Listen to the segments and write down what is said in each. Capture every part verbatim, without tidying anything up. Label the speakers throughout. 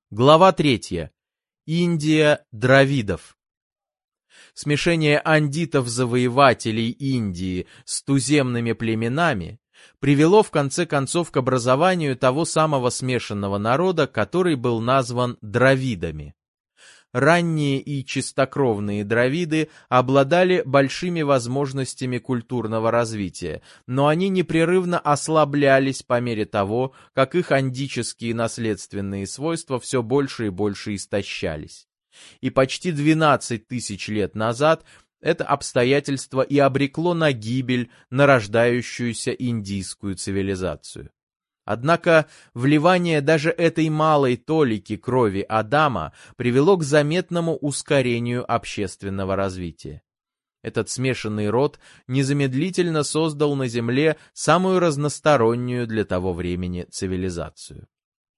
Speaker 1: Глава третья. Индия дравидов. Смешение андитов-завоевателей Индии с туземными племенами привело в конце концов к образованию того самого смешанного народа, который был назван дравидами. Ранние и чистокровные дравиды обладали большими возможностями культурного развития, но они непрерывно ослаблялись по мере того, как их андические наследственные свойства все больше и больше истощались. И почти двенадцать тысяч лет назад это обстоятельство и обрекло на гибель нарождающуюся индийскую цивилизацию. Однако вливание даже этой малой толики крови Адама привело к заметному ускорению общественного развития. Этот смешанный род незамедлительно создал на Земле самую разностороннюю для того времени цивилизацию.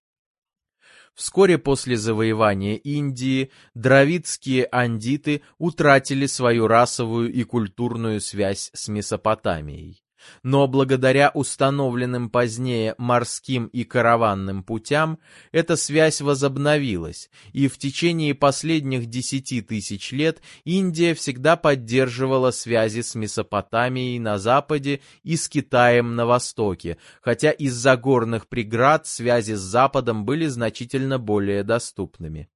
Speaker 1: Вскоре после завоевания Индии дравидские андиты утратили свою расовую и культурную связь с Месопотамией. Но благодаря установленным позднее морским и караванным путям эта связь возобновилась, и в течение последних десяти тысяч лет Индия всегда поддерживала связи с Месопотамией на западе и с Китаем на востоке, хотя из-за горных преград связи с Западом были значительно более доступными.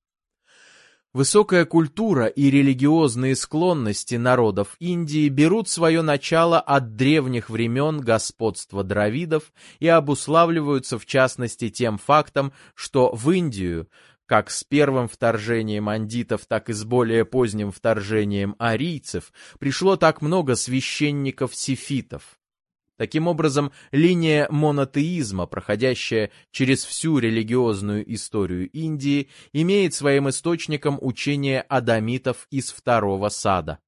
Speaker 1: Высокая культура и религиозные склонности народов Индии берут свое начало от древних времен господства дравидов и обуславливаются в частности тем фактом, что в Индию, как с первым вторжением андитов, так и с более поздним вторжением арийцев, пришло так много священников-сифитов. Таким образом, линия монотеизма, проходящая через всю религиозную историю Индии, имеет своим источником учение адамитов из второго сада.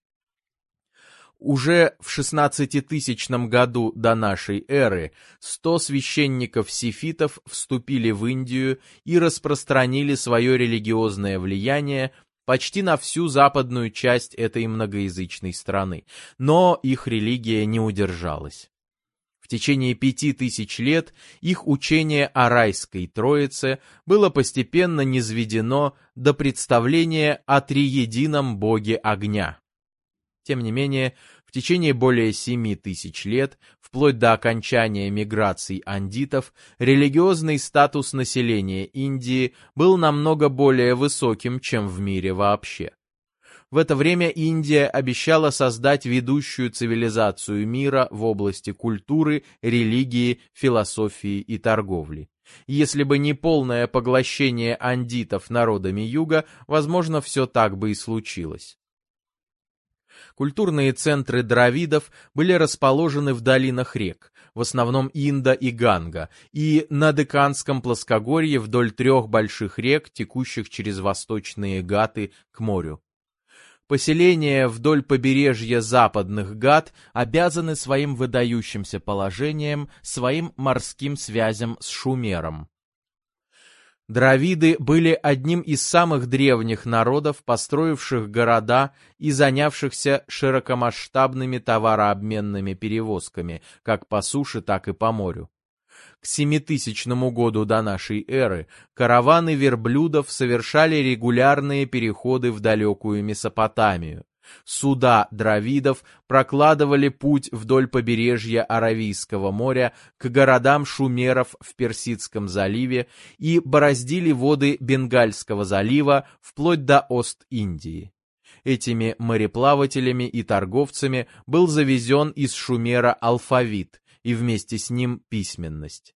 Speaker 1: Уже в шестнадцатитысячном году до нашей эры сто священников-сифитов вступили в Индию и распространили свое религиозное влияние почти на всю западную часть этой многоязычной страны, но их религия не удержалась. В течение пяти тысяч лет их учение о райской Троице было постепенно низведено до представления о триедином Боге огня. Тем не менее, в течение более семи тысяч лет, вплоть до окончания миграций андитов, религиозный статус населения Индии был намного более высоким, чем в мире вообще. В это время Индия обещала создать ведущую цивилизацию мира в области культуры, религии, философии и торговли. Если бы не полное поглощение андитов народами Юга, возможно, все так бы и случилось. Культурные центры дравидов были расположены в долинах рек, в основном Инда и Ганга, и на Декканском плоскогорье вдоль трех больших рек, текущих через восточные Гаты к морю. Поселения вдоль побережья западных Гат обязаны своим выдающимся положением, своим морским связям с Шумером. Дравиды были одним из самых древних народов, построивших города и занявшихся широкомасштабными товарообменными перевозками, как по суше, так и по морю. К семитысячному году до нашей эры караваны верблюдов совершали регулярные переходы в далекую Месопотамию. Суда дравидов прокладывали путь вдоль побережья Аравийского моря к городам шумеров в Персидском заливе и бороздили воды Бенгальского залива вплоть до Ост-Индии. Этими мореплавателями и торговцами был завезен из Шумера алфавит и вместе с ним письменность.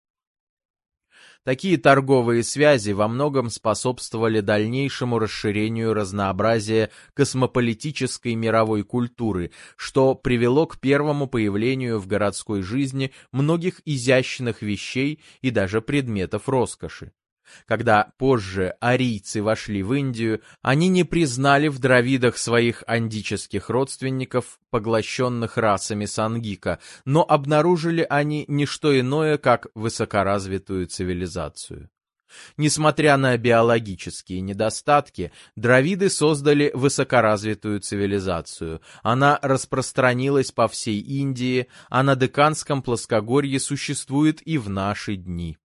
Speaker 1: Такие торговые связи во многом способствовали дальнейшему расширению разнообразия космополитической мировой культуры, что привело к первому появлению в городской жизни многих изящных вещей и даже предметов роскоши. Когда позже арийцы вошли в Индию, они не признали в дравидах своих андических родственников, поглощенных расами Сангика, но обнаружили они не что иное, как высокоразвитую цивилизацию. Несмотря на биологические недостатки, дравиды создали высокоразвитую цивилизацию. Она распространилась по всей Индии, а на Декканском плоскогорье существует и в наши дни.